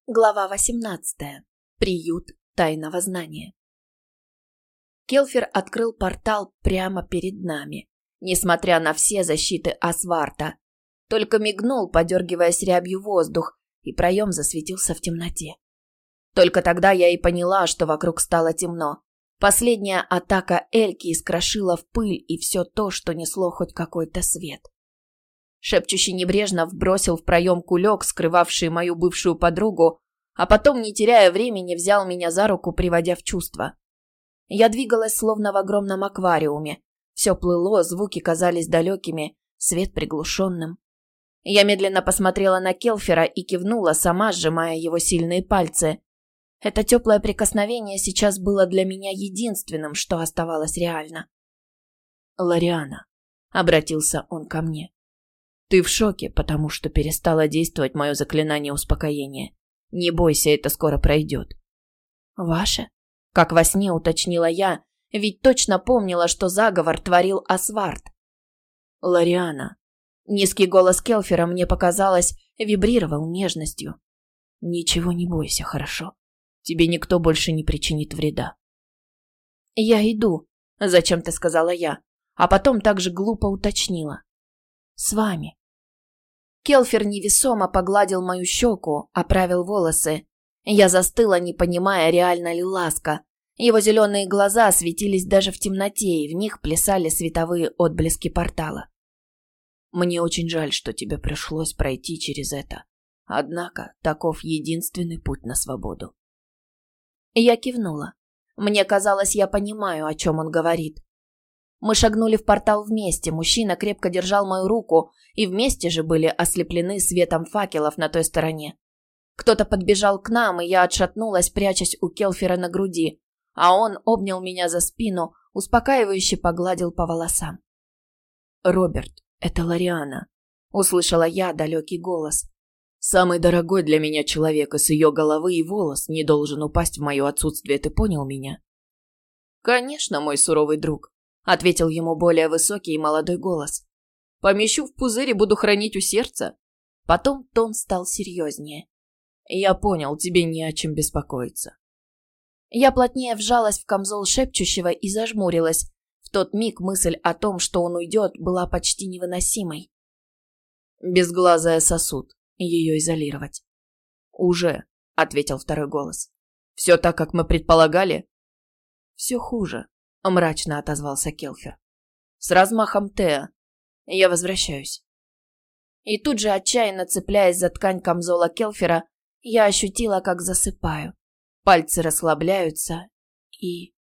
Глава 18. Приют тайного знания. Келфер открыл портал прямо перед нами, несмотря на все защиты Асварта. Только мигнул, подергиваясь рябью воздух, и проем засветился в темноте. Только тогда я и поняла, что вокруг стало темно. Последняя атака Эльки искрошила в пыль и все то, что несло хоть какой-то свет. Шепчущий небрежно вбросил в проем кулек, скрывавший мою бывшую подругу, а потом, не теряя времени, взял меня за руку, приводя в чувство. Я двигалась, словно в огромном аквариуме. Все плыло, звуки казались далекими, свет приглушенным. Я медленно посмотрела на Келфера и кивнула, сама сжимая его сильные пальцы. Это теплое прикосновение сейчас было для меня единственным, что оставалось реально. «Лориана», — обратился он ко мне. «Ты в шоке, потому что перестало действовать мое заклинание успокоения. Не бойся, это скоро пройдет». «Ваше?» — как во сне уточнила я, ведь точно помнила, что заговор творил Асварт. «Лориана», — низкий голос Келфера, мне показалось, вибрировал нежностью. «Ничего не бойся, хорошо? Тебе никто больше не причинит вреда». «Я иду», — зачем-то сказала я, а потом также глупо уточнила. «С вами». Келфер невесомо погладил мою щеку, оправил волосы. Я застыла, не понимая, реально ли ласка. Его зеленые глаза светились даже в темноте, и в них плясали световые отблески портала. «Мне очень жаль, что тебе пришлось пройти через это. Однако таков единственный путь на свободу». Я кивнула. Мне казалось, я понимаю, о чем он говорит. Мы шагнули в портал вместе, мужчина крепко держал мою руку, и вместе же были ослеплены светом факелов на той стороне. Кто-то подбежал к нам, и я отшатнулась, прячась у Келфера на груди, а он обнял меня за спину, успокаивающе погладил по волосам. «Роберт, это Лориана», — услышала я далекий голос. «Самый дорогой для меня человек, и с ее головы и волос не должен упасть в мое отсутствие, ты понял меня?» «Конечно, мой суровый друг», — ответил ему более высокий и молодой голос. «Помещу в пузырь и буду хранить у сердца». Потом тон стал серьезнее. «Я понял, тебе не о чем беспокоиться». Я плотнее вжалась в камзол шепчущего и зажмурилась. В тот миг мысль о том, что он уйдет, была почти невыносимой. «Безглазая сосуд. Ее изолировать». «Уже», — ответил второй голос. «Все так, как мы предполагали?» «Все хуже», — мрачно отозвался Келфер. «С размахом Теа. Я возвращаюсь». И тут же, отчаянно цепляясь за ткань камзола Келфера, я ощутила, как засыпаю. Пальцы расслабляются, и